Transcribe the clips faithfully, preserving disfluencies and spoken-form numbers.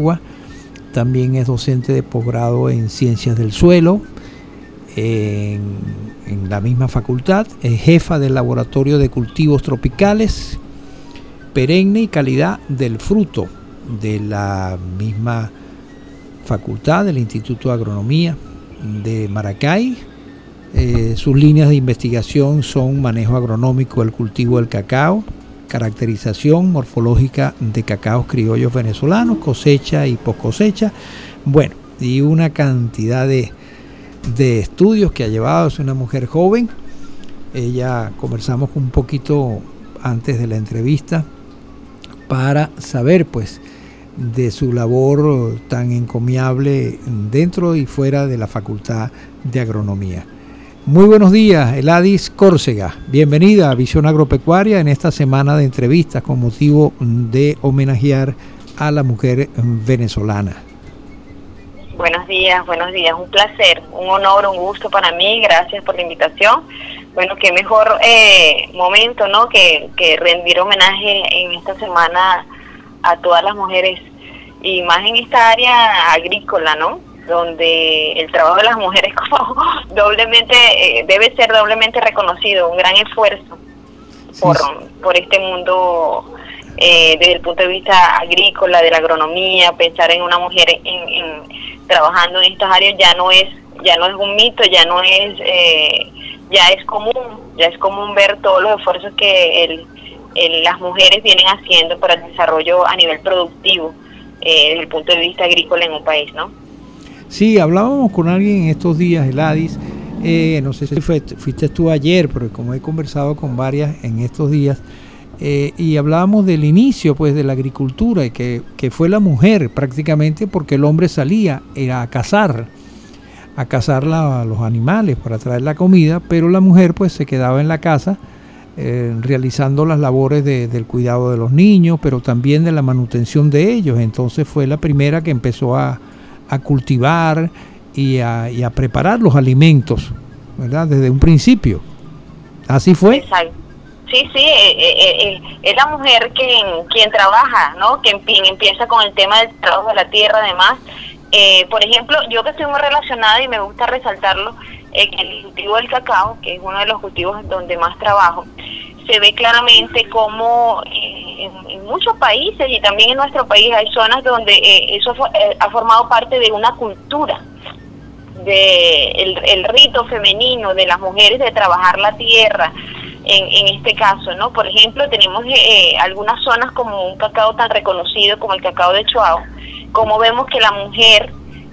agua. También es docente de posgrado en Ciencias del Suelo en, en la misma facultad. Es jefa del Laboratorio de Cultivos Tropicales, Perenne y Calidad del Fruto de la misma facultad del Instituto de Agronomía de Maracay. Eh, sus líneas de investigación son manejo agronómico del cultivo del cacao, caracterización morfológica de cacaos criollos venezolanos, cosecha y post cosecha, bueno, y una cantidad de, de estudios que ha llevado. Es una mujer joven. Ella conversamos un poquito antes de la entrevista para saber pues de su labor tan encomiable dentro y fuera de la Facultad de Agronomía. Muy buenos días, Eladis Córcega. Bienvenida a Visión Agropecuaria en esta semana de entrevistas con motivo de homenajear a la mujer venezolana. Buenos días, buenos días. Un placer, un honor, un gusto para mí. Gracias por la invitación. Bueno, qué mejor eh, momento, ¿no?, que, que rendir homenaje en esta semana a todas las mujeres, y más en esta área agrícola, ¿no?, donde el trabajo de las mujeres como doblemente eh, debe ser doblemente reconocido, un gran esfuerzo por, sí, sí. por este mundo eh, desde el punto de vista agrícola, de la agronomía. Pensar en una mujer en, en trabajando en estas áreas ya no es ya no es un mito, ya no es eh, ya es común, ya es común ver todos los esfuerzos que el, el, las mujeres vienen haciendo para el desarrollo a nivel productivo eh, desde el punto de vista agrícola en un país, ¿no? Sí, hablábamos con alguien en estos días, Eladis, eh, no sé si fue, fuiste tú ayer, pero como he conversado con varias en estos días, eh, y hablábamos del inicio pues de la agricultura, y que, que fue la mujer prácticamente, porque el hombre salía era a cazar, a cazar la, los animales para traer la comida, pero la mujer pues se quedaba en la casa eh, realizando las labores de, del cuidado de los niños, pero también de la manutención de ellos. Entonces fue la primera que empezó a a cultivar y a, y a preparar los alimentos, ¿verdad? Desde un principio. ¿Así fue? Exacto. Sí, sí, eh, eh, eh, es la mujer quien, quien trabaja, ¿no? Quien, quien empieza con el tema del trabajo de la tierra, además. Eh, por ejemplo, yo que estoy muy relacionada y me gusta resaltarlo, en el cultivo del cacao, que es uno de los cultivos donde más trabajo, se ve claramente como eh, en, en muchos países y también en nuestro país hay zonas donde eh, eso fue, eh, ha formado parte de una cultura, de el, el rito femenino de las mujeres de trabajar la tierra, en, en este caso, ¿no? Por ejemplo, tenemos eh, algunas zonas como un cacao tan reconocido como el cacao de Choao, como vemos que la mujer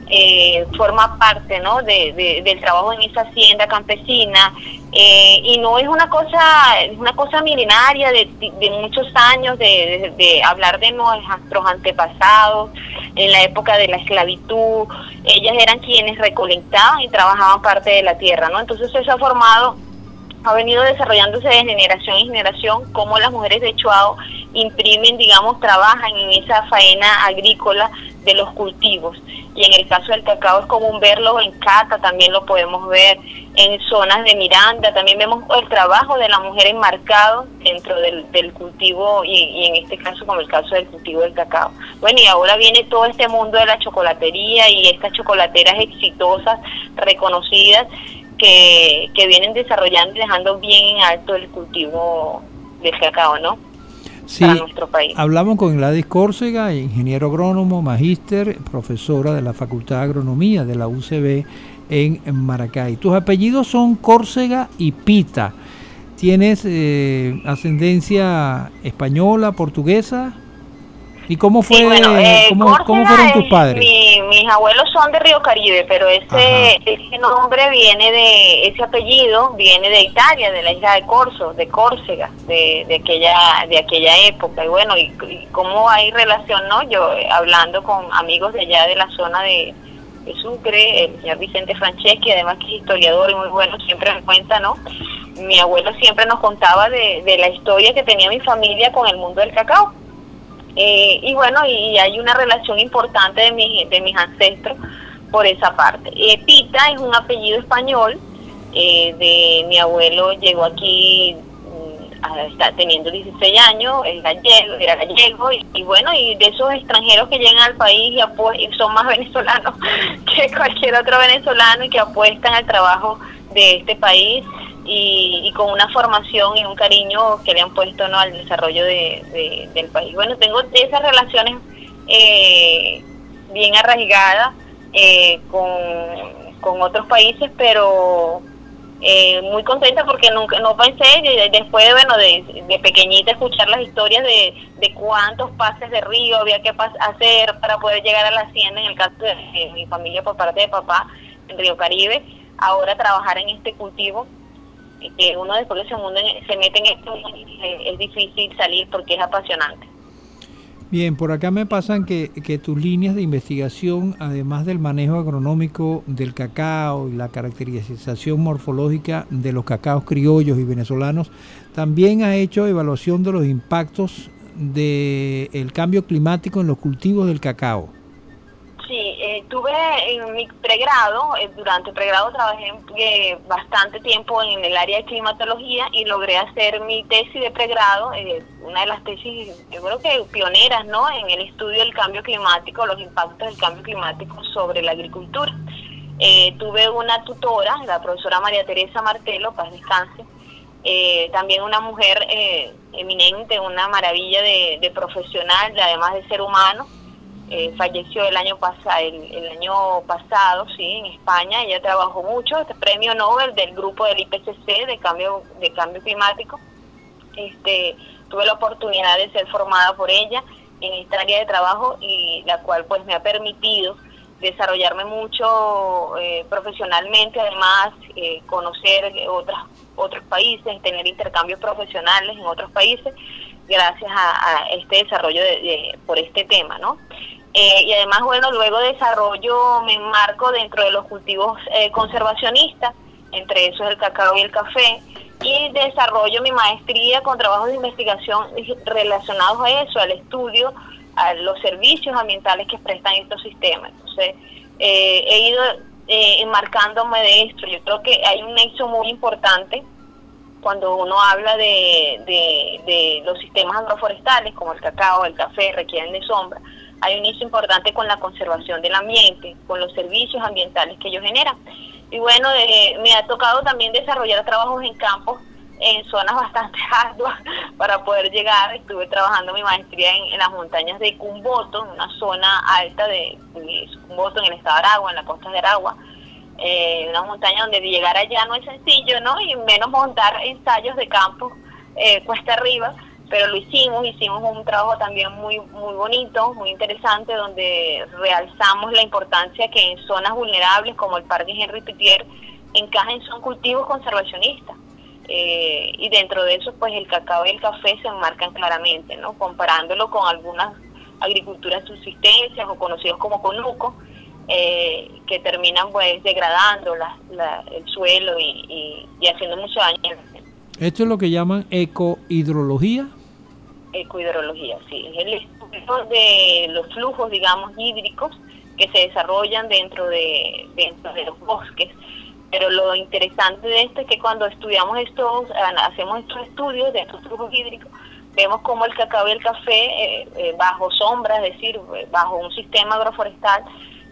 Eh, forma parte, ¿no?, de, de, del trabajo en esa hacienda campesina, eh, y no es una cosa es una cosa milenaria de, de muchos años, de, de, de hablar de nuestros antepasados en la época de la esclavitud. Ellas eran quienes recolectaban y trabajaban parte de la tierra, ¿no? Entonces eso ha formado, ha venido desarrollándose de generación en generación, como las mujeres de Choao imprimen, digamos, trabajan en esa faena agrícola de los cultivos. Y en el caso del cacao es común verlo en Cata, también lo podemos ver en zonas de Miranda, también vemos el trabajo de la mujer enmarcado dentro del, del cultivo, y, y en este caso como el caso del cultivo del cacao. Bueno, y ahora viene todo este mundo de la chocolatería y estas chocolateras exitosas, reconocidas, que, que vienen desarrollando y dejando bien en alto el cultivo del cacao, ¿no? Sí, para nuestro país. Hablamos con Eladis Córcega, ingeniero agrónomo, magíster, profesora de la Facultad de Agronomía de la U C B en, en Maracay. Tus apellidos son Córcega y Pita. ¿Tienes eh, ascendencia española, portuguesa? ¿Y cómo fue? Sí, bueno, eh, ¿cómo, ¿Cómo fueron tus padres? Mi, mis abuelos son de Río Caribe, pero ese, ese nombre viene de, ese apellido viene de Italia, de la isla de Corso, de Córcega, de, de aquella de aquella época. Y bueno, y, y cómo hay relación, ¿no? Yo eh, hablando con amigos de allá de la zona de, de Sucre, el señor Vicente Franceschi, además que es historiador y muy bueno, siempre me cuenta, ¿no? Mi abuelo siempre nos contaba de, de la historia que tenía mi familia con el mundo del cacao. Eh, y bueno, y hay una relación importante de, mi, de mis ancestros por esa parte. Eh, Pita es un apellido español, eh, de mi abuelo, llegó aquí está teniendo dieciséis años, es gallego, era gallego, y, y bueno, y de esos extranjeros que llegan al país y, apu- y son más venezolanos que cualquier otro venezolano y que apuestan al trabajo de este país y, y con una formación y un cariño que le han puesto, ¿no?, al desarrollo de, de, del país. Bueno, tengo esas relaciones eh, bien arraigadas eh, con, con otros países, pero eh, muy contenta porque nunca no pensé, después de, bueno, de, de pequeñita escuchar las historias de, de cuántos pases de río había que pas- hacer para poder llegar a la hacienda, en el caso de, de mi familia por parte de papá, en Río Caribe. Ahora trabajar en este cultivo, que uno después que se, mundo, se mete en esto, es difícil salir porque es apasionante. Bien, por acá me pasan que, que tus líneas de investigación, además del manejo agronómico del cacao y la caracterización morfológica de los cacaos criollos y venezolanos, también ha hecho evaluación de los impactos del cambio climático en los cultivos del cacao. Sí, eh, tuve en mi pregrado, eh, durante el pregrado trabajé eh, bastante tiempo en el área de climatología y logré hacer mi tesis de pregrado, eh, una de las tesis, yo creo que pioneras, ¿no?, en el estudio del cambio climático, los impactos del cambio climático sobre la agricultura. Eh, tuve una tutora, la profesora María Teresa Martelo, paz descanse, eh, también una mujer eh, eminente, una maravilla de, de profesional, además de ser humano. Eh, falleció el año pasado, el, el año pasado, sí, en España. Ella trabajó mucho, este premio Nobel del grupo del I P C C de cambio de cambio climático. Este, tuve la oportunidad de ser formada por ella en esta área de trabajo y la cual pues me ha permitido desarrollarme mucho eh, profesionalmente, además eh, conocer otras otros países, tener intercambios profesionales en otros países gracias a, a este desarrollo de, de, por este tema, ¿no? Eh, y además, bueno, luego desarrollo, me enmarco dentro de los cultivos eh, conservacionistas, entre esos el cacao y el café, y desarrollo mi maestría con trabajos de investigación relacionados a eso, al estudio, a los servicios ambientales que prestan estos sistemas. Entonces, eh, he ido eh, enmarcándome de esto. Yo creo que hay un nexo muy importante cuando uno habla de, de, de los sistemas agroforestales, como el cacao, el café, requieren de sombra. Hay un nexo importante con la conservación del ambiente, con los servicios ambientales que ellos generan. Y bueno, eh, me ha tocado también desarrollar trabajos en campos, en zonas bastante arduas para poder llegar. Estuve trabajando mi maestría en, en las montañas de Cumboto, en una zona alta de, de Cumboto, en el estado de Aragua, en la costa de Aragua. Eh, una montaña donde llegar allá no es sencillo, ¿no? Y menos montar ensayos de campo eh, cuesta arriba, pero lo hicimos, hicimos un trabajo también muy muy bonito, muy interesante, donde realzamos la importancia que en zonas vulnerables como el Parque Henry Pittier encajen son cultivos conservacionistas. Eh, y dentro de eso, pues el cacao y el café se enmarcan claramente, ¿no? Comparándolo con algunas agriculturas de subsistencia o conocidos como conuco, eh, que terminan pues degradando la, la, el suelo y, y, y haciendo mucho daño. ¿Esto es lo que llaman ecohidrología? Ecohidrología, sí, es el estudio de los flujos, digamos, hídricos que se desarrollan dentro de, dentro de los bosques. Pero lo interesante de esto es que cuando estudiamos estos, hacemos estos estudios de estos flujos hídricos, vemos cómo el cacao y el café, eh, eh, bajo sombra, es decir, bajo un sistema agroforestal,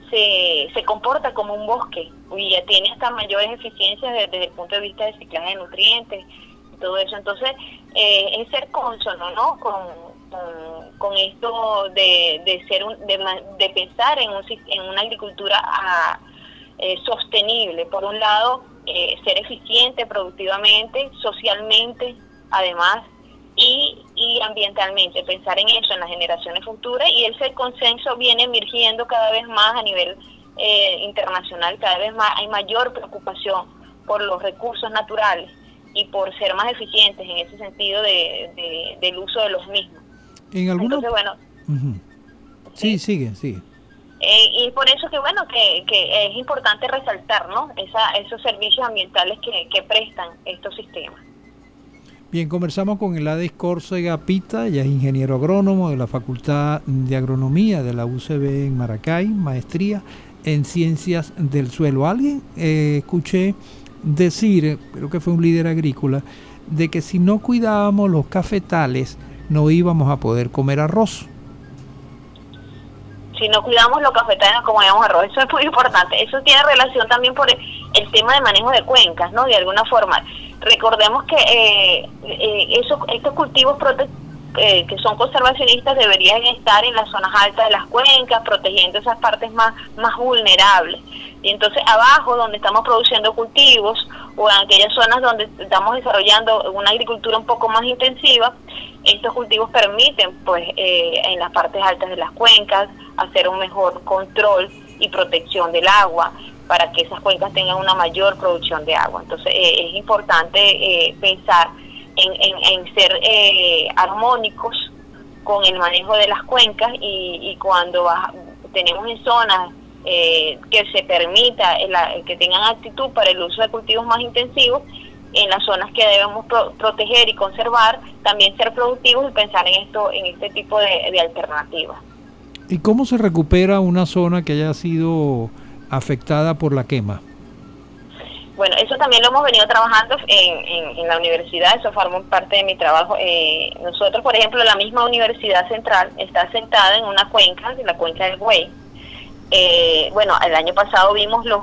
se, se comporta como un bosque y ya tiene hasta mayores eficiencias desde, desde el punto de vista de ciclaje de nutrientes y todo eso. Entonces, eh, es ser cónsono, ¿no? Con, con, con esto de, de ser un, de, de pensar en, un, en una agricultura a, eh, sostenible. Por un lado, eh, ser eficiente productivamente, socialmente, además, y, y ambientalmente, pensar en eso, en las generaciones futuras, y ese consenso viene emergiendo cada vez más a nivel eh, internacional. Cada vez más hay mayor preocupación por los recursos naturales y por ser más eficientes en ese sentido de, de, del uso de los mismos. En algunos... Entonces, bueno, uh-huh. sí, sí, sigue, sigue. Eh, y por eso que bueno que, que es importante resaltar, ¿no? Esa, esos servicios ambientales que, que prestan estos sistemas. Bien, conversamos con Gladys Córcega Pita, ella es ingeniero agrónomo de la Facultad de Agronomía de la U C B en Maracay, maestría en Ciencias del Suelo. Alguien eh, escuché decir, creo que fue un líder agrícola, de que si no cuidábamos los cafetales no íbamos a poder comer arroz. Si no cuidamos los cafetales no comemos arroz, eso es muy importante. Eso tiene relación también por el, el tema de manejo de cuencas, ¿no? De alguna forma. Recordemos que eh, eh, esos, estos cultivos prote eh, que son conservacionistas deberían estar en las zonas altas de las cuencas, protegiendo esas partes más, más vulnerables. Y entonces abajo, donde estamos produciendo cultivos, o en aquellas zonas donde estamos desarrollando una agricultura un poco más intensiva, estos cultivos permiten, pues, eh, en las partes altas de las cuencas, hacer un mejor control y protección del agua, para que esas cuencas tengan una mayor producción de agua. Entonces eh, es importante eh, pensar en, en, en ser eh, armónicos con el manejo de las cuencas, y, y cuando va, tenemos en zonas eh, que se permita la, que tengan aptitud para el uso de cultivos más intensivos, en las zonas que debemos pro proteger y conservar, también ser productivos y pensar en esto, en este tipo de, de alternativas. ¿Y cómo se recupera una zona que haya sido afectada por la quema? Bueno, eso también lo hemos venido trabajando en, en, en la universidad, eso forma parte de mi trabajo. Eh, nosotros, por ejemplo, la misma Universidad Central está asentada en una cuenca, en la cuenca del Güey. Eh, bueno, el año pasado vimos los,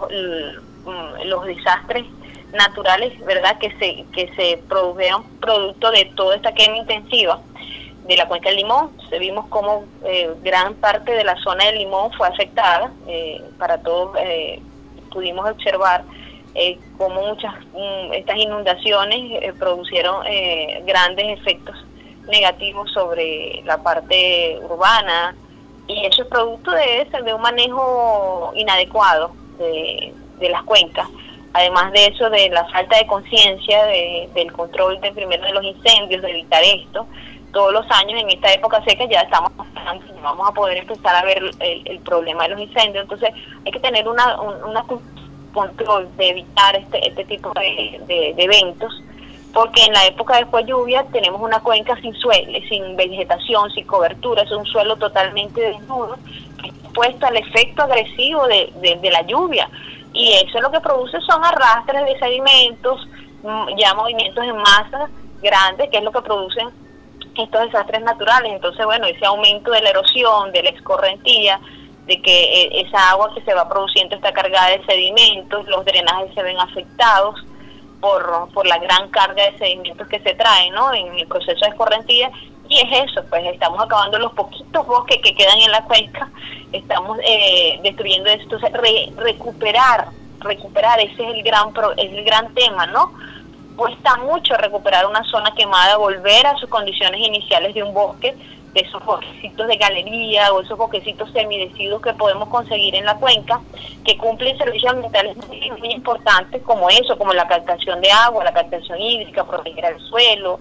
los desastres naturales, ¿verdad?, que se que se produjeron producto de toda esta quema intensiva de la cuenca del Limón. Vimos cómo eh, gran parte de la zona del Limón fue afectada. Eh, para todos eh, pudimos observar eh, cómo muchas um, estas inundaciones eh, produjeron eh, grandes efectos negativos sobre la parte urbana, y eso es producto de eso, de un manejo inadecuado de, de las cuencas. Además de eso, de la falta de conciencia de, del control de primero de los incendios, de evitar esto. Todos los años en esta época seca ya estamos vamos a poder empezar a ver el, el problema de los incendios. Entonces hay que tener una, un una control de evitar este, este tipo de, de, de eventos, porque en la época después de lluvia tenemos una cuenca sin suelo, sin vegetación, sin cobertura, es un suelo totalmente desnudo, expuesto al efecto agresivo de, de, de la lluvia. Y eso lo que produce son arrastres de sedimentos, ya movimientos en masa grandes, que es lo que producen estos desastres naturales. Entonces, bueno, ese aumento de la erosión, de la escorrentía, de que esa agua que se va produciendo está cargada de sedimentos, los drenajes se ven afectados por, por la gran carga de sedimentos que se traen, ¿no?, en el proceso de escorrentía. Y es eso, pues estamos acabando los poquitos bosques que quedan en la cuenca, estamos eh, destruyendo esto. Entonces, re, recuperar, recuperar, ese es el gran pro, es el gran tema, ¿no? Cuesta mucho recuperar una zona quemada, volver a sus condiciones iniciales de un bosque, de esos bosquecitos de galería o esos bosquecitos semideciduos que podemos conseguir en la cuenca, que cumplen servicios ambientales muy, muy importantes, como eso, como la captación de agua, la captación hídrica, proteger el suelo,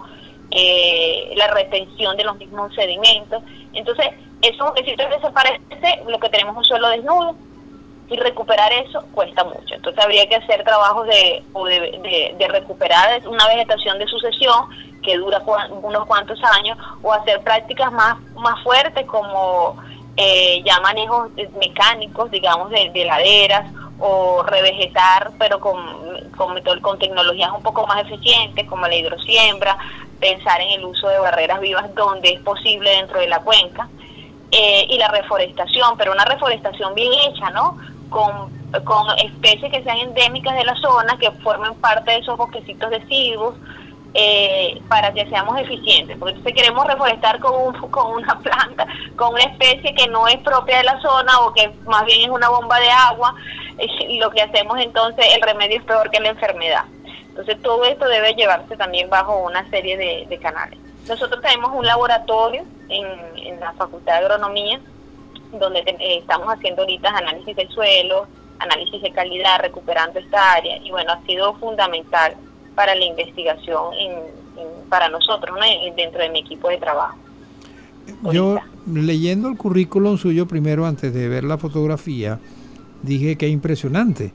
Eh, la retención de los mismos sedimentos. Entonces, esos bosquecitos desaparece, lo que tenemos es un suelo desnudo, y recuperar eso cuesta mucho. Entonces habría que hacer trabajos de, de, de, de recuperar una vegetación de sucesión que dura cu unos cuantos años, o hacer prácticas más, más fuertes como eh, ya manejos mecánicos, digamos, de, de laderas, o revegetar, pero con, con, con tecnologías un poco más eficientes, como la hidrosiembra, pensar en el uso de barreras vivas donde es posible dentro de la cuenca, eh, y la reforestación, pero una reforestación bien hecha, ¿no?, con, con especies que sean endémicas de la zona, que formen parte de esos bosquecitos deciduos, eh, para que seamos eficientes. Porque entonces queremos reforestar con, un, con una planta, con una especie que no es propia de la zona, o que más bien es una bomba de agua, y lo que hacemos entonces, el remedio es peor que la enfermedad. Entonces todo esto debe llevarse también bajo una serie de, de canales. Nosotros tenemos un laboratorio en, en la Facultad de Agronomía, donde te, eh, estamos haciendo ahorita análisis del suelo, análisis de calidad, recuperando esta área, y bueno, ha sido fundamental para la investigación en, en, para nosotros, ¿no?, dentro de mi equipo de trabajo. Yo, leyendo el currículum suyo primero, antes de ver la fotografía, dije que impresionante,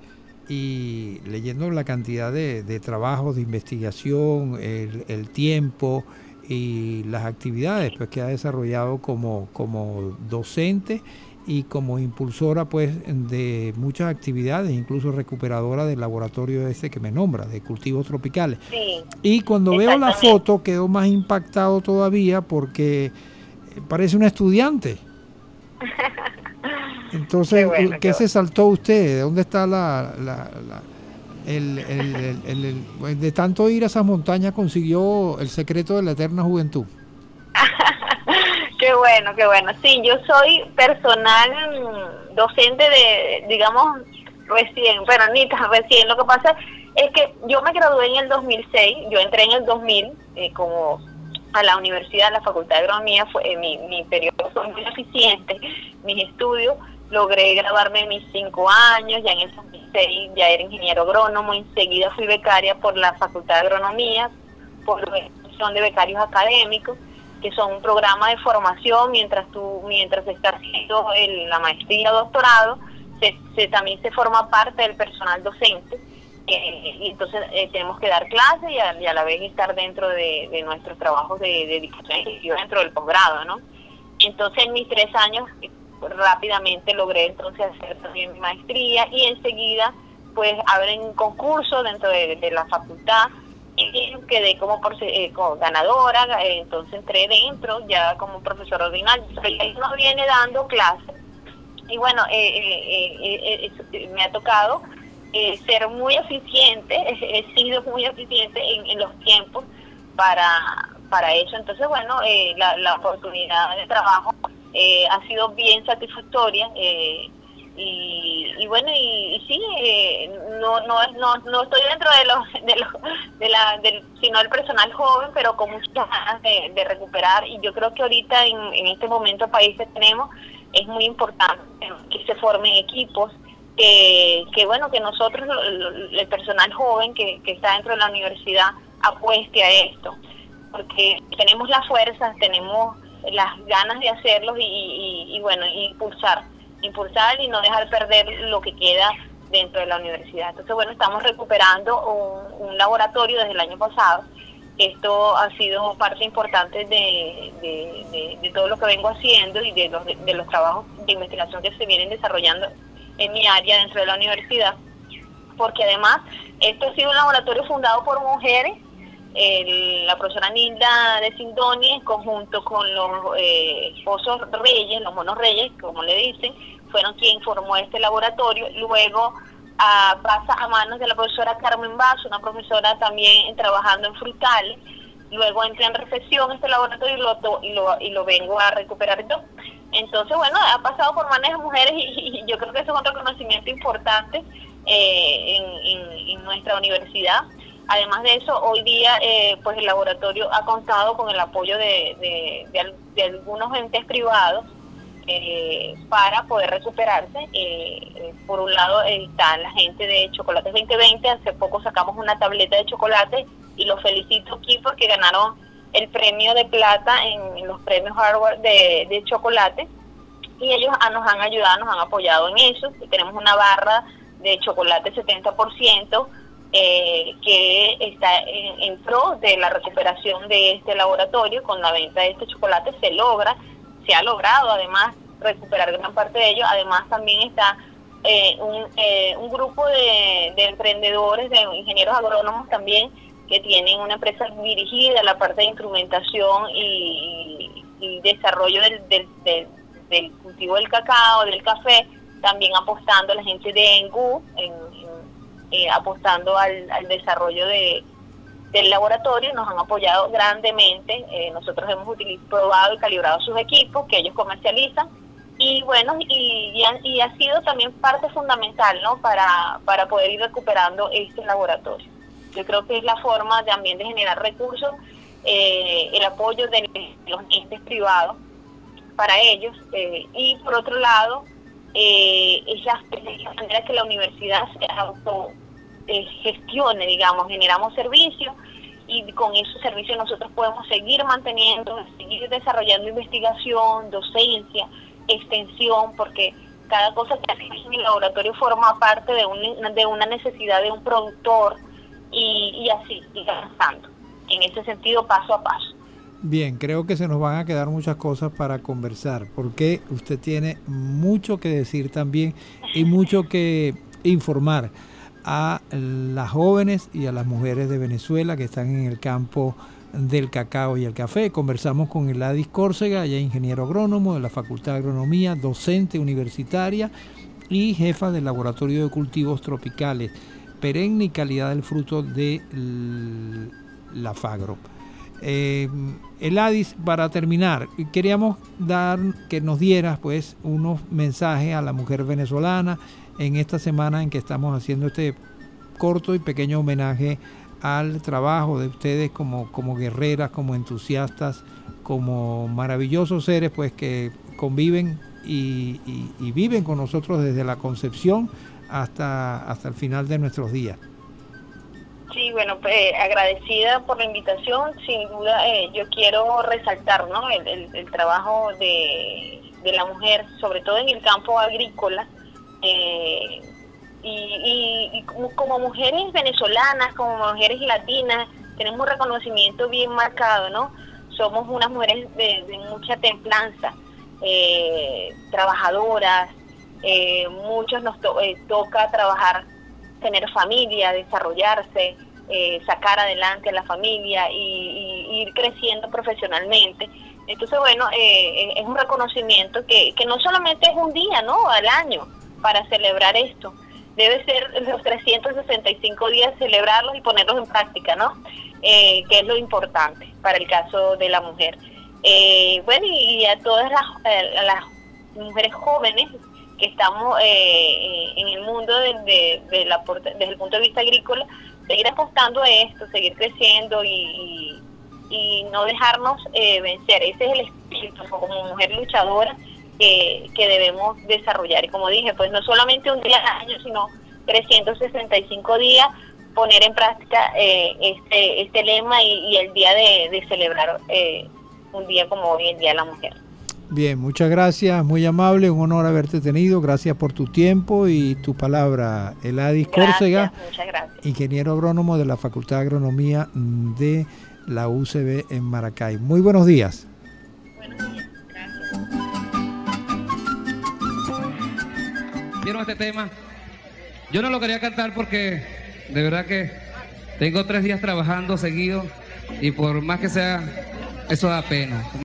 y leyendo la cantidad de, de trabajos de investigación, el, el tiempo y las actividades pues que ha desarrollado como, como docente y como impulsora pues de muchas actividades, incluso recuperadora del laboratorio ese que me nombra, de cultivos tropicales. Sí, y cuando veo la foto quedo más impactado todavía porque parece una estudiante. Entonces, qué, bueno, ¿qué, qué se saltó usted? ¿Dónde está la... la, la el, el, el, el, el, de tanto ir a esas montañas consiguió el secreto de la eterna juventud? Qué bueno, qué bueno. Sí, yo soy personal docente de, digamos, recién, bueno, ni tan recién. Lo que pasa es que yo me gradué en el dos mil seis, yo entré en el dos mil eh, como a la universidad, a la Facultad de Agronomía, fue, eh, mi, mi periodo fue muy eficiente, mis estudios, logré graduarme en mis cinco años, ya en el dos mil seis ya era ingeniero agrónomo, enseguida fui becaria por la Facultad de Agronomía, por la institución de becarios académicos, que son un programa de formación mientras tú mientras estás haciendo el, la maestría o doctorado, se, se, también se forma parte del personal docente, eh, y entonces eh, tenemos que dar clases y a, y a la vez estar dentro de, de nuestros trabajos de, de difusión dentro del posgrado, ¿no? Entonces en mis tres años rápidamente logré entonces hacer también mi maestría y enseguida pues abren concursos dentro de, de la facultad y quedé como, por, eh, como ganadora, eh, entonces entré dentro ya como profesor ordinario, pero ahí nos viene dando clases y bueno, eh, eh, eh, eh, me ha tocado eh, ser muy eficiente, he sido muy eficiente en, en los tiempos para, para eso, entonces bueno, eh, la, la oportunidad de trabajo Eh, ha sido bien satisfactoria eh, y, y bueno y, y sí eh, no no no no estoy dentro de los de los de la del sino del personal joven, pero con muchas ganas de, de recuperar, y yo creo que ahorita en, en este momento país que tenemos es muy importante que se formen equipos, que que bueno que nosotros el personal joven que, que está dentro de la universidad apueste a esto, porque tenemos las fuerzas, tenemos las ganas de hacerlos y, y, y bueno, impulsar, impulsar y no dejar perder lo que queda dentro de la universidad. Entonces, bueno, estamos recuperando un, un laboratorio desde el año pasado. Esto ha sido parte importante de, de, de, de todo lo que vengo haciendo y de los, de, de los trabajos de investigación que se vienen desarrollando en mi área dentro de la universidad, porque además esto ha sido un laboratorio fundado por mujeres. El, la profesora Nilda de Sindoni, en conjunto con los eh, esposos Reyes, los monos Reyes, como le dicen, fueron quien formó este laboratorio. Luego a, pasa a manos de la profesora Carmen Basso, una profesora también trabajando en frutales. Luego entra en reflexión este laboratorio y lo, y lo, y lo vengo a recuperar yo. Entonces, bueno, ha pasado por manos de mujeres y, y yo creo que eso es otro conocimiento importante eh, en, en, en nuestra universidad. Además de eso, hoy día eh, pues el laboratorio ha contado con el apoyo de, de, de, de algunos entes privados eh, para poder recuperarse. Eh, por un lado está la gente de Chocolates veinte veinte, hace poco sacamos una tableta de chocolate y los felicito aquí porque ganaron el premio de plata en, en los premios Harvard de, de chocolate, y ellos ah, nos han ayudado, nos han apoyado en eso. Tenemos una barra de chocolate setenta por ciento, Eh, que está en, en pro de la recuperación de este laboratorio. Con la venta de este chocolate se logra, se ha logrado además recuperar gran parte de ello. Además también está eh, un, eh, un grupo de, de emprendedores, de ingenieros agrónomos también, que tienen una empresa dirigida a la parte de instrumentación y, y desarrollo del, del, del, del cultivo del cacao, del café, también apostando a la gente de Engu, en, en Eh, apostando al, al desarrollo de, del laboratorio. Nos han apoyado grandemente. Eh, nosotros hemos utilizado, probado y calibrado sus equipos que ellos comercializan, y bueno, y, y, ha, y ha sido también parte fundamental, ¿no?, para, para poder ir recuperando este laboratorio. Yo creo que es la forma también de generar recursos, eh, el apoyo de los entes privados para ellos, eh, y por otro lado eh, es la, la manera que la universidad se auto eh, gestione, digamos, generamos servicios y con esos servicios nosotros podemos seguir manteniendo, seguir desarrollando investigación, docencia, extensión, porque cada cosa que hace en el laboratorio forma parte de, un, de una necesidad de un productor, y, y así, y avanzando en ese sentido paso a paso. Bien, creo que se nos van a quedar muchas cosas para conversar, porque usted tiene mucho que decir también y mucho que informar a las jóvenes y a las mujeres de Venezuela que están en el campo del cacao y el café. Conversamos con Eladis Córcega, ella es ingeniero agrónomo de la Facultad de Agronomía, docente universitaria y jefa del Laboratorio de Cultivos Tropicales, perenne y calidad del fruto de la Fagro. Eh, Eladis, para terminar, queríamos dar que nos dieras pues unos mensajes a la mujer venezolana en esta semana en que estamos haciendo este corto y pequeño homenaje al trabajo de ustedes como, como guerreras, como entusiastas, como maravillosos seres pues que conviven y, y, y viven con nosotros desde la concepción hasta, hasta el final de nuestros días. Sí, bueno, pues agradecida por la invitación. Sin duda, eh, yo quiero resaltar, ¿no?, el, el, el trabajo de, de la mujer, sobre todo en el campo agrícola, eh, y, y, y como, como mujeres venezolanas, como mujeres latinas, tenemos un reconocimiento bien marcado, ¿no? Somos unas mujeres de, de mucha templanza, eh, trabajadoras, eh, muchos nos to eh, toca trabajar, tener familia, desarrollarse, eh, sacar adelante a la familia y, y, y ir creciendo profesionalmente. Entonces, bueno, eh, es un reconocimiento que, que no solamente es un día, ¿no?, al año para celebrar esto. Debe ser los trescientos sesenta y cinco días celebrarlos y ponerlos en práctica, ¿no? Eh, que es lo importante para el caso de la mujer. Eh, bueno, y, y a todas las, a las mujeres jóvenes que estamos eh, en el mundo de, de, de la, desde el punto de vista agrícola, seguir apostando a esto, seguir creciendo y, y, y no dejarnos eh, vencer. Ese es el espíritu como mujer luchadora que, que debemos desarrollar. Y como dije, pues no solamente un día al año, sino trescientos sesenta y cinco días, poner en práctica eh, este, este lema y, y el día de, de celebrar eh, un día como hoy, el Día de la Mujer. Bien, muchas gracias, muy amable, un honor haberte tenido, gracias por tu tiempo y tu palabra. Eladis Córcega, muchas gracias. Ingeniero agrónomo de la Facultad de Agronomía de la U C B en Maracay. Muy buenos días. Buenos días, gracias. ¿Vieron este tema? Yo no lo quería cantar porque de verdad que tengo tres días trabajando seguido y por más que sea, eso da pena.